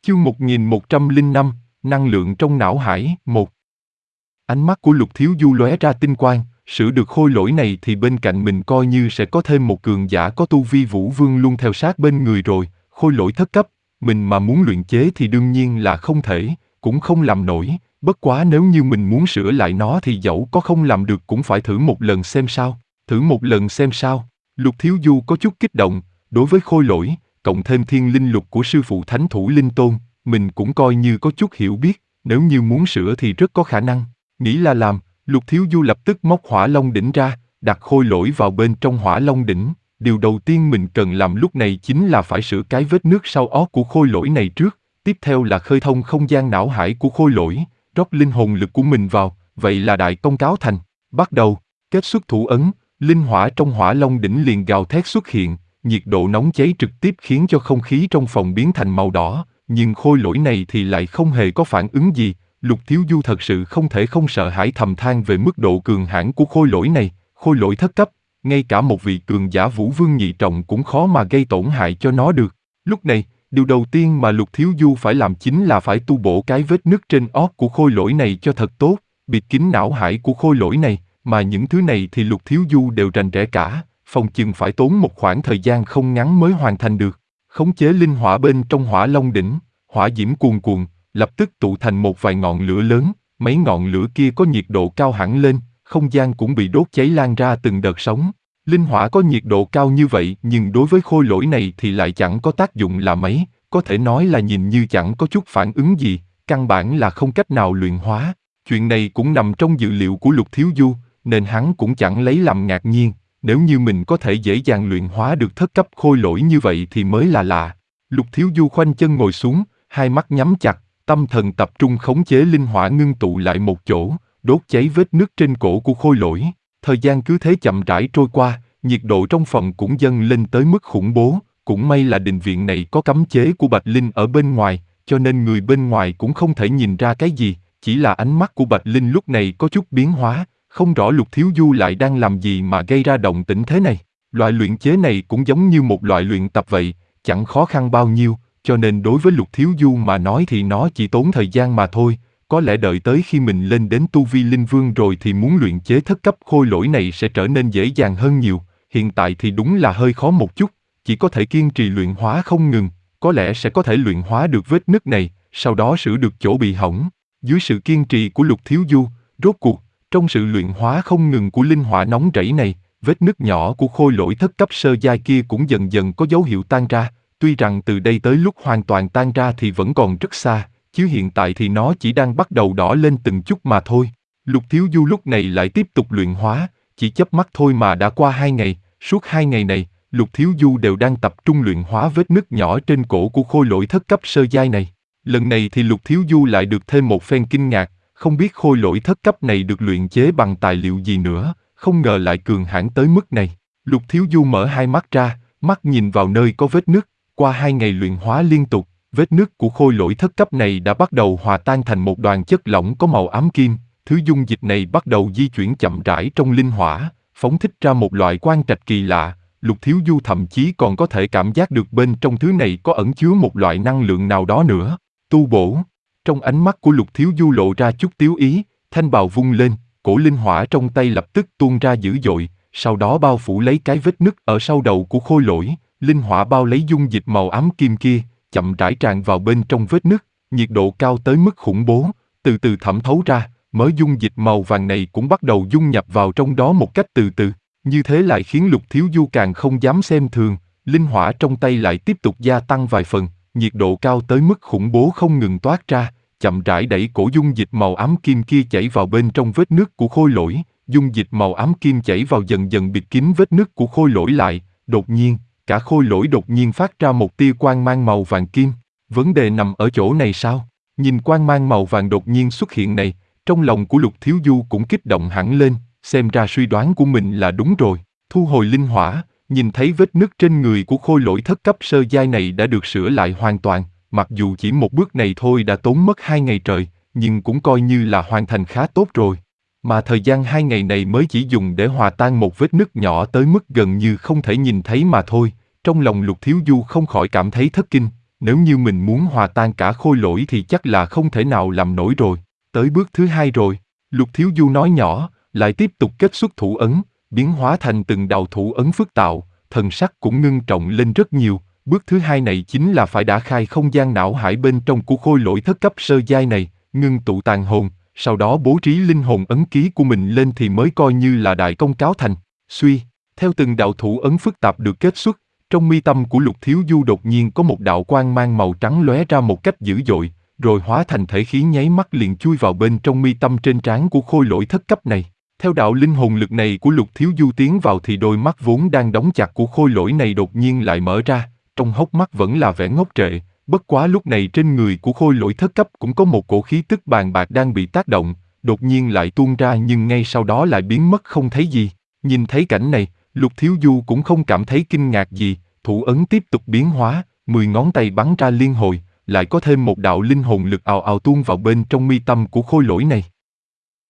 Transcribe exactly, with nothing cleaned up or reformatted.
Chương một nghìn một trăm lẻ năm, năng lượng trong não hải, một. Ánh mắt của Lục Thiếu Du lóe ra tinh quang, sửa được khôi lỗi này thì bên cạnh mình coi như sẽ có thêm một cường giả có tu vi vũ vương luôn theo sát bên người rồi, khôi lỗi thất cấp, mình mà muốn luyện chế thì đương nhiên là không thể, cũng không làm nổi, bất quá nếu như mình muốn sửa lại nó thì dẫu có không làm được cũng phải thử một lần xem sao, thử một lần xem sao. Lục Thiếu Du có chút kích động, đối với khôi lỗi, cộng thêm thiên linh lục của sư phụ Thánh Thủ Linh Tôn, mình cũng coi như có chút hiểu biết, nếu như muốn sửa thì rất có khả năng. Nghĩ là làm, Lục Thiếu Du lập tức móc hỏa long đỉnh ra, đặt khôi lỗi vào bên trong hỏa long đỉnh. Điều đầu tiên mình cần làm lúc này chính là phải sửa cái vết nước sau ó của khôi lỗi này trước, tiếp theo là khơi thông không gian não hải của khôi lỗi, rót linh hồn lực của mình vào, vậy là đại công cáo thành. Bắt đầu, kết xuất thủ ấn, linh hỏa trong hỏa long đỉnh liền gào thét xuất hiện, nhiệt độ nóng cháy trực tiếp khiến cho không khí trong phòng biến thành màu đỏ, nhưng khôi lỗi này thì lại không hề có phản ứng gì. Lục Thiếu Du thật sự không thể không sợ hãi thầm than về mức độ cường hãn của khôi lỗi này, khôi lỗi thất cấp, ngay cả một vị cường giả vũ vương nhị trọng cũng khó mà gây tổn hại cho nó được. Lúc này, điều đầu tiên mà Lục Thiếu Du phải làm chính là phải tu bổ cái vết nứt trên ót của khôi lỗi này cho thật tốt, bịt kín não hải của khôi lỗi này, mà những thứ này thì Lục Thiếu Du đều rành rẽ cả, phòng chừng phải tốn một khoảng thời gian không ngắn mới hoàn thành được. Khống chế linh hỏa bên trong hỏa long đỉnh, hỏa diễm cuồn cuộn, lập tức tụ thành một vài ngọn lửa lớn, mấy ngọn lửa kia có nhiệt độ cao hẳn lên, không gian cũng bị đốt cháy lan ra từng đợt sóng. Linh hỏa có nhiệt độ cao như vậy nhưng đối với khôi lỗi này thì lại chẳng có tác dụng là mấy, có thể nói là nhìn như chẳng có chút phản ứng gì, căn bản là không cách nào luyện hóa. Chuyện này cũng nằm trong dự liệu của Lục Thiếu Du, nên hắn cũng chẳng lấy làm ngạc nhiên, nếu như mình có thể dễ dàng luyện hóa được thất cấp khôi lỗi như vậy thì mới là lạ. Lục Thiếu Du khoanh chân ngồi xuống, hai mắt nhắm chặt, tâm thần tập trung khống chế linh hỏa ngưng tụ lại một chỗ, đốt cháy vết nứt trên cổ của khôi lỗi. Thời gian cứ thế chậm rãi trôi qua, nhiệt độ trong phòng cũng dâng lên tới mức khủng bố, cũng may là đình viện này có cấm chế của Bạch Linh ở bên ngoài, cho nên người bên ngoài cũng không thể nhìn ra cái gì, chỉ là ánh mắt của Bạch Linh lúc này có chút biến hóa, không rõ Lục Thiếu Du lại đang làm gì mà gây ra động tĩnh thế này. Loại luyện chế này cũng giống như một loại luyện tập vậy, chẳng khó khăn bao nhiêu, cho nên đối với Lục Thiếu Du mà nói thì nó chỉ tốn thời gian mà thôi, có lẽ đợi tới khi mình lên đến tu vi linh vương rồi thì muốn luyện chế thất cấp khôi lỗi này sẽ trở nên dễ dàng hơn nhiều, hiện tại thì đúng là hơi khó một chút, chỉ có thể kiên trì luyện hóa không ngừng, có lẽ sẽ có thể luyện hóa được vết nứt này, sau đó sửa được chỗ bị hỏng. Dưới sự kiên trì của Lục Thiếu Du, rốt cuộc, trong sự luyện hóa không ngừng của linh hỏa nóng rẫy này, vết nứt nhỏ của khôi lỗi thất cấp sơ giai kia cũng dần dần có dấu hiệu tan ra. Tuy rằng từ đây tới lúc hoàn toàn tan ra thì vẫn còn rất xa, chứ hiện tại thì nó chỉ đang bắt đầu đỏ lên từng chút mà thôi. Lục Thiếu Du lúc này lại tiếp tục luyện hóa, chỉ chớp mắt thôi mà đã qua hai ngày, suốt hai ngày này, Lục Thiếu Du đều đang tập trung luyện hóa vết nứt nhỏ trên cổ của khôi lỗi thất cấp sơ giai này. Lần này thì Lục Thiếu Du lại được thêm một phen kinh ngạc, không biết khôi lỗi thất cấp này được luyện chế bằng tài liệu gì nữa, không ngờ lại cường hãn tới mức này. Lục Thiếu Du mở hai mắt ra, mắt nhìn vào nơi có vết nứt. Qua hai ngày luyện hóa liên tục, vết nứt của khôi lỗi thất cấp này đã bắt đầu hòa tan thành một đoàn chất lỏng có màu ám kim. Thứ dung dịch này bắt đầu di chuyển chậm rãi trong linh hỏa, phóng thích ra một loại quang trạch kỳ lạ. Lục Thiếu Du thậm chí còn có thể cảm giác được bên trong thứ này có ẩn chứa một loại năng lượng nào đó nữa. Tu bổ. Trong ánh mắt của Lục Thiếu Du lộ ra chút tiếu ý, thanh bào vung lên, cổ linh hỏa trong tay lập tức tuôn ra dữ dội, sau đó bao phủ lấy cái vết nứt ở sau đầu của khôi lỗi. Linh hỏa bao lấy dung dịch màu ám kim kia, chậm rãi tràn vào bên trong vết nứt, nhiệt độ cao tới mức khủng bố, từ từ thẩm thấu ra, mớ dung dịch màu vàng này cũng bắt đầu dung nhập vào trong đó một cách từ từ. Như thế lại khiến Lục Thiếu Du càng không dám xem thường, linh hỏa trong tay lại tiếp tục gia tăng vài phần, nhiệt độ cao tới mức khủng bố không ngừng toát ra, chậm rãi đẩy cổ dung dịch màu ám kim kia chảy vào bên trong vết nứt của khôi lỗi, dung dịch màu ám kim chảy vào dần dần bịt kín vết nứt của khôi lỗi lại, đột nhiên, cả khôi lỗi đột nhiên phát ra một tia quang mang màu vàng kim. Vấn đề nằm ở chỗ này sao? Nhìn quang mang màu vàng đột nhiên xuất hiện này, trong lòng của Lục Thiếu Du cũng kích động hẳn lên, xem ra suy đoán của mình là đúng rồi. Thu hồi linh hỏa, nhìn thấy vết nứt trên người của khôi lỗi thất cấp sơ giai này đã được sửa lại hoàn toàn, mặc dù chỉ một bước này thôi đã tốn mất hai ngày trời, nhưng cũng coi như là hoàn thành khá tốt rồi. Mà thời gian hai ngày này mới chỉ dùng để hòa tan một vết nứt nhỏ tới mức gần như không thể nhìn thấy mà thôi, trong lòng Lục Thiếu Du không khỏi cảm thấy thất kinh, nếu như mình muốn hòa tan cả khôi lỗi thì chắc là không thể nào làm nổi rồi. Tới bước thứ hai rồi, Lục Thiếu Du nói nhỏ, lại tiếp tục kết xuất thủ ấn, biến hóa thành từng đạo thủ ấn phức tạo, thần sắc cũng ngưng trọng lên rất nhiều. Bước thứ hai này chính là phải đả khai không gian não hải bên trong của khôi lỗi thất cấp sơ giai này, ngưng tụ tàn hồn, sau đó bố trí linh hồn ấn ký của mình lên thì mới coi như là đại công cáo thành. Suy, theo từng đạo thủ ấn phức tạp được kết xuất, trong mi tâm của Lục Thiếu Du đột nhiên có một đạo quang mang màu trắng lóe ra một cách dữ dội, rồi hóa thành thể khí nháy mắt liền chui vào bên trong mi tâm trên trán của khôi lỗi thất cấp này. Theo đạo linh hồn lực này của Lục Thiếu Du tiến vào thì đôi mắt vốn đang đóng chặt của khôi lỗi này đột nhiên lại mở ra, trong hốc mắt vẫn là vẻ ngốc trệ, bất quá lúc này trên người của khôi lỗi thất cấp cũng có một cổ khí tức bàn bạc đang bị tác động, đột nhiên lại tuôn ra nhưng ngay sau đó lại biến mất không thấy gì. Nhìn thấy cảnh này, Lục Thiếu Du cũng không cảm thấy kinh ngạc gì, thủ ấn tiếp tục biến hóa, mười ngón tay bắn ra liên hồi, lại có thêm một đạo linh hồn lực ào ào tuôn vào bên trong mi tâm của khôi lỗi này.